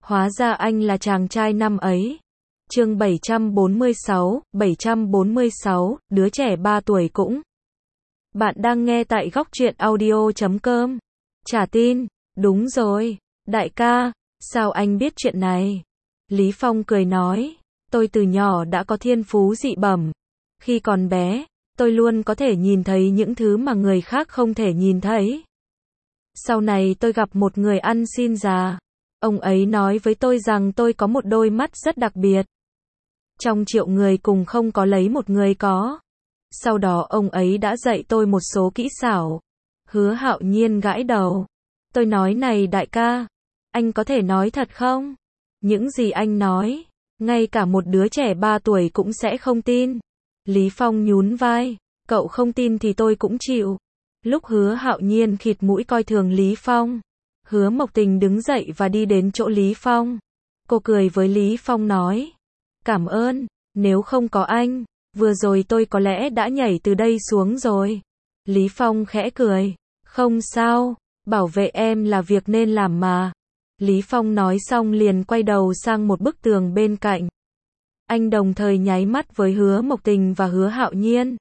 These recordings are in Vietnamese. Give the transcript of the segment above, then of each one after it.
Hóa ra anh là chàng trai năm ấy. Chương 746, đứa trẻ 3 tuổi cũng. Bạn đang nghe tại góc truyện audio.com. Trả tin, đúng rồi, đại ca, sao anh biết chuyện này? Lý Phong cười nói, tôi từ nhỏ đã có thiên phú dị bẩm. Khi còn bé, tôi luôn có thể nhìn thấy những thứ mà người khác không thể nhìn thấy. Sau này tôi gặp một người ăn xin già. Ông ấy nói với tôi rằng tôi có một đôi mắt rất đặc biệt. Trong triệu người cùng không có lấy một người có. Sau đó ông ấy đã dạy tôi một số kỹ xảo. Hứa Hạo Nhiên gãi đầu. Tôi nói này đại ca, anh có thể nói thật không? Những gì anh nói, ngay cả một đứa trẻ 3 tuổi cũng sẽ không tin. Lý Phong nhún vai, cậu không tin thì tôi cũng chịu. Lúc Hứa Hạo Nhiên khịt mũi coi thường Lý Phong, Hứa Mộc Tình đứng dậy và đi đến chỗ Lý Phong. Cô cười với Lý Phong nói, cảm ơn, nếu không có anh, vừa rồi tôi có lẽ đã nhảy từ đây xuống rồi. Lý Phong khẽ cười, không sao, bảo vệ em là việc nên làm mà. Lý Phong nói xong liền quay đầu sang một bức tường bên cạnh. Anh đồng thời nháy mắt với Hứa Mộc Tình và Hứa Hạo Nhiên.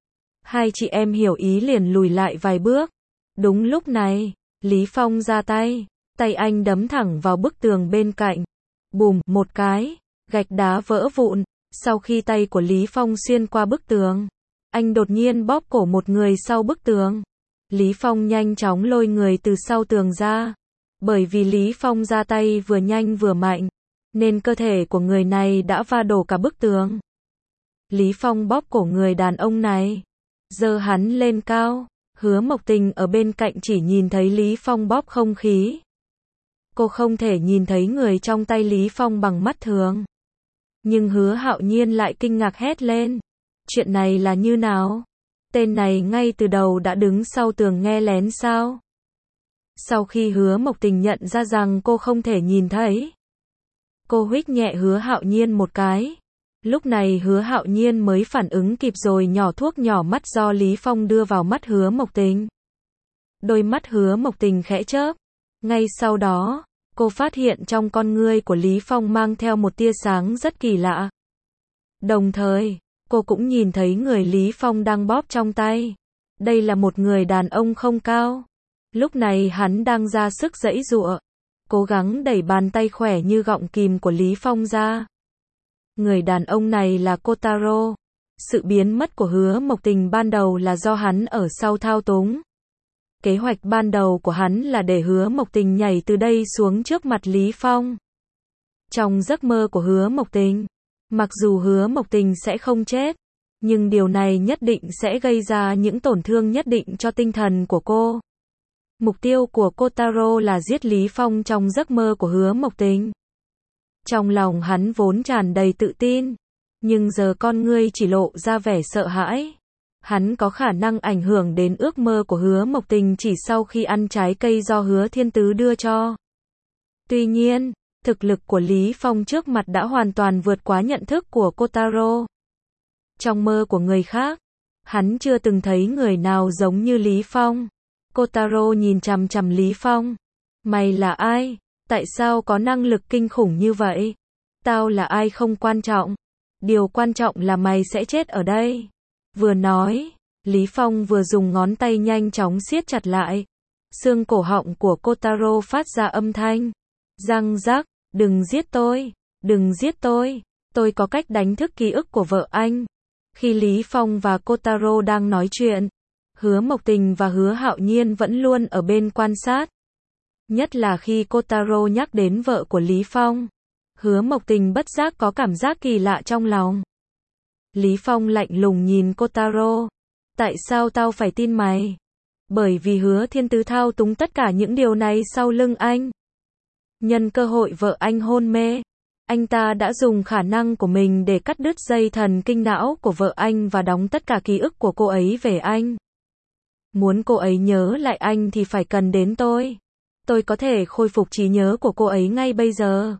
Hai chị em hiểu ý liền lùi lại vài bước. Đúng lúc này, Lý Phong ra tay, tay anh đấm thẳng vào bức tường bên cạnh. Bùm, một cái, gạch đá vỡ vụn. Sau khi tay của Lý Phong xuyên qua bức tường, anh đột nhiên bóp cổ một người sau bức tường. Lý Phong nhanh chóng lôi người từ sau tường ra. Bởi vì Lý Phong ra tay vừa nhanh vừa mạnh, nên cơ thể của người này đã va đổ cả bức tường. Lý Phong bóp cổ người đàn ông này, giơ hắn lên cao. Hứa Mộc Tình ở bên cạnh chỉ nhìn thấy Lý Phong bóp không khí. Cô không thể nhìn thấy người trong tay Lý Phong bằng mắt thường. Nhưng Hứa Hạo Nhiên lại kinh ngạc hét lên. Chuyện này là như nào? Tên này ngay từ đầu đã đứng sau tường nghe lén sao? Sau khi Hứa Mộc Tình nhận ra rằng cô không thể nhìn thấy, cô huých nhẹ Hứa Hạo Nhiên một cái. Lúc này Hứa Hạo Nhiên mới phản ứng kịp rồi nhỏ thuốc nhỏ mắt do Lý Phong đưa vào mắt Hứa Mộc Tình. Đôi mắt Hứa Mộc Tình khẽ chớp. Ngay sau đó, cô phát hiện trong con ngươi của Lý Phong mang theo một tia sáng rất kỳ lạ. Đồng thời, cô cũng nhìn thấy người Lý Phong đang bóp trong tay. Đây là một người đàn ông không cao. Lúc này hắn đang ra sức giãy giụa, cố gắng đẩy bàn tay khỏe như gọng kìm của Lý Phong ra. Người đàn ông này là Kotaro. Sự biến mất của Hứa Mộc Tình ban đầu là do hắn ở sau thao túng. Kế hoạch ban đầu của hắn là để Hứa Mộc Tình nhảy từ đây xuống trước mặt Lý Phong. Trong giấc mơ của Hứa Mộc Tình, mặc dù Hứa Mộc Tình sẽ không chết, nhưng điều này nhất định sẽ gây ra những tổn thương nhất định cho tinh thần của cô. Mục tiêu của Kotaro là giết Lý Phong trong giấc mơ của Hứa Mộc Tình. Trong lòng hắn vốn tràn đầy tự tin, nhưng giờ con ngươi chỉ lộ ra vẻ sợ hãi. Hắn có khả năng ảnh hưởng đến ước mơ của Hứa Mộc Tình chỉ sau khi ăn trái cây do Hứa Thiên Tứ đưa cho. Tuy nhiên, thực lực của Lý Phong trước mặt đã hoàn toàn vượt quá nhận thức của Kotaro. Trong mơ của người khác, hắn chưa từng thấy người nào giống như Lý Phong. Kotaro nhìn chằm chằm Lý Phong. Mày là ai? Tại sao có năng lực kinh khủng như vậy? Tao là ai không quan trọng. Điều quan trọng là mày sẽ chết ở đây. Vừa nói, Lý Phong vừa dùng ngón tay nhanh chóng siết chặt lại. Xương cổ họng của Kotaro phát ra âm thanh. Răng rắc, đừng giết tôi, đừng giết tôi có cách đánh thức ký ức của vợ anh. Khi Lý Phong và Kotaro đang nói chuyện, Hứa Mộc Tình và Hứa Hạo Nhiên vẫn luôn ở bên quan sát. Nhất là khi Kotaro nhắc đến vợ của Lý Phong, Hứa Mộc Tình bất giác có cảm giác kỳ lạ trong lòng. Lý Phong lạnh lùng nhìn Kotaro. Tại sao tao phải tin mày? Bởi vì Hứa Thiên Tứ thao túng tất cả những điều này sau lưng anh. Nhân cơ hội vợ anh hôn mê, anh ta đã dùng khả năng của mình để cắt đứt dây thần kinh não của vợ anh và đóng tất cả ký ức của cô ấy về anh. Muốn cô ấy nhớ lại anh thì phải cần đến tôi. Tôi có thể khôi phục trí nhớ của cô ấy ngay bây giờ.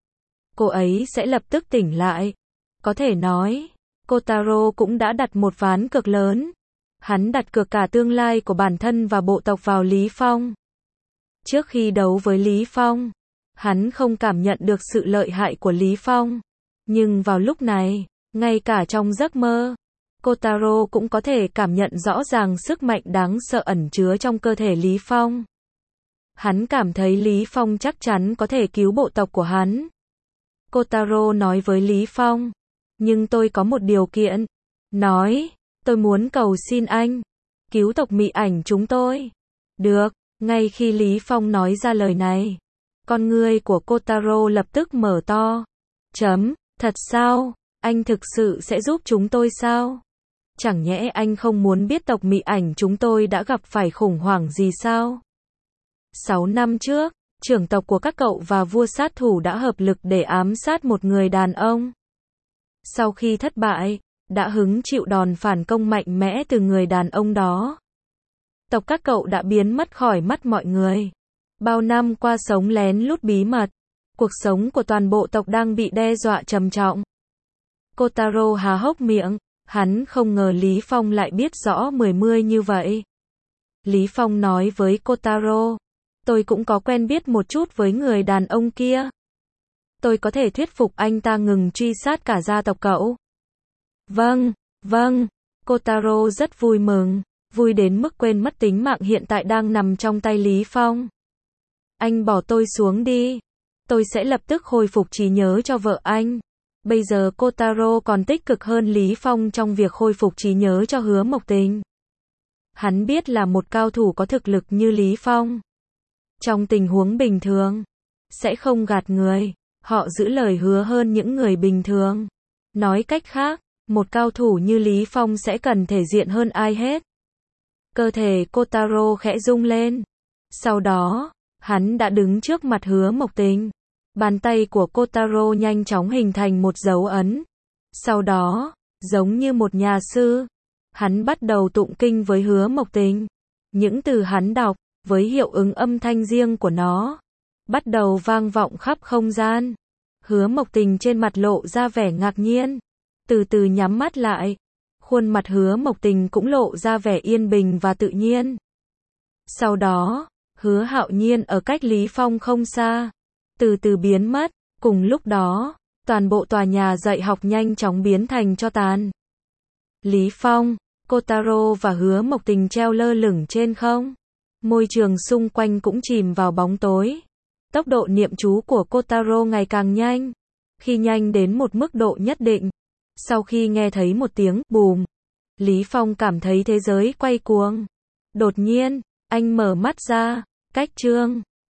Cô ấy sẽ lập tức tỉnh lại. Có thể nói, Kotaro cũng đã đặt một ván cược lớn. Hắn đặt cược cả tương lai của bản thân và bộ tộc vào Lý Phong. Trước khi đấu với Lý Phong, Hắn không cảm nhận được sự lợi hại của Lý Phong. Nhưng vào lúc này, ngay cả trong giấc mơ, Kotaro cũng có thể cảm nhận rõ ràng sức mạnh đáng sợ ẩn chứa trong cơ thể Lý Phong. Hắn cảm thấy Lý Phong chắc chắn có thể cứu bộ tộc của hắn. Kotaro nói với Lý Phong, nhưng tôi có một điều kiện. Nói, tôi muốn cầu xin anh, cứu tộc Mị Ảnh chúng tôi. Được, ngay khi Lý Phong nói ra lời này, con ngươi của Kotaro lập tức mở to. Thật sao? Anh thực sự sẽ giúp chúng tôi sao? Chẳng nhẽ anh không muốn biết tộc Mị Ảnh chúng tôi đã gặp phải khủng hoảng gì sao? 6 năm trước, trưởng tộc của các cậu và vua sát thủ đã hợp lực để ám sát một người đàn ông. Sau khi thất bại, đã hứng chịu đòn phản công mạnh mẽ từ người đàn ông đó. Tộc các cậu đã biến mất khỏi mắt mọi người. Bao năm qua sống lén lút bí mật, cuộc sống của toàn bộ tộc đang bị đe dọa trầm trọng. Kotaro há hốc miệng, hắn không ngờ Lý Phong lại biết rõ mười như vậy. Lý Phong nói với Kotaro, tôi cũng có quen biết một chút với người đàn ông kia. Tôi có thể thuyết phục anh ta ngừng truy sát cả gia tộc cậu. Vâng. Kotaro rất vui mừng, vui đến mức quên mất tính mạng hiện tại đang nằm trong tay Lý Phong. Anh bỏ tôi xuống đi. Tôi sẽ lập tức hồi phục trí nhớ cho vợ anh. Bây giờ Kotaro còn tích cực hơn Lý Phong trong việc khôi phục trí nhớ cho Hứa Mộc Tình. Hắn biết là một cao thủ có thực lực như Lý Phong, trong tình huống bình thường, sẽ không gạt người. Họ giữ lời hứa hơn những người bình thường. Nói cách khác, một cao thủ như Lý Phong sẽ cần thể diện hơn ai hết. Cơ thể Kotaro khẽ rung lên. Sau đó, hắn đã đứng trước mặt Hứa Mộc Tình. Bàn tay của Kotaro nhanh chóng hình thành một dấu ấn. Sau đó, giống như một nhà sư, hắn bắt đầu tụng kinh với Hứa Mộc Tình. Những từ hắn đọc, với hiệu ứng âm thanh riêng của nó, bắt đầu vang vọng khắp không gian. Hứa Mộc Tình trên mặt lộ ra vẻ ngạc nhiên, từ từ nhắm mắt lại. Khuôn mặt Hứa Mộc Tình cũng lộ ra vẻ yên bình và tự nhiên. Sau đó, Hứa Hạo Nhiên ở cách Lý Phong không xa, từ từ biến mất. Cùng lúc đó, toàn bộ tòa nhà dạy học nhanh chóng biến thành tro tàn. Lý Phong, Kotaro và Hứa Mộc Tình treo lơ lửng trên không. Môi trường xung quanh cũng chìm vào bóng tối. Tốc độ niệm chú của Kotaro ngày càng nhanh. Khi nhanh đến một mức độ nhất định, sau khi nghe thấy một tiếng bùm, Lý Phong cảm thấy thế giới quay cuồng. Đột nhiên, anh mở mắt ra, cách chương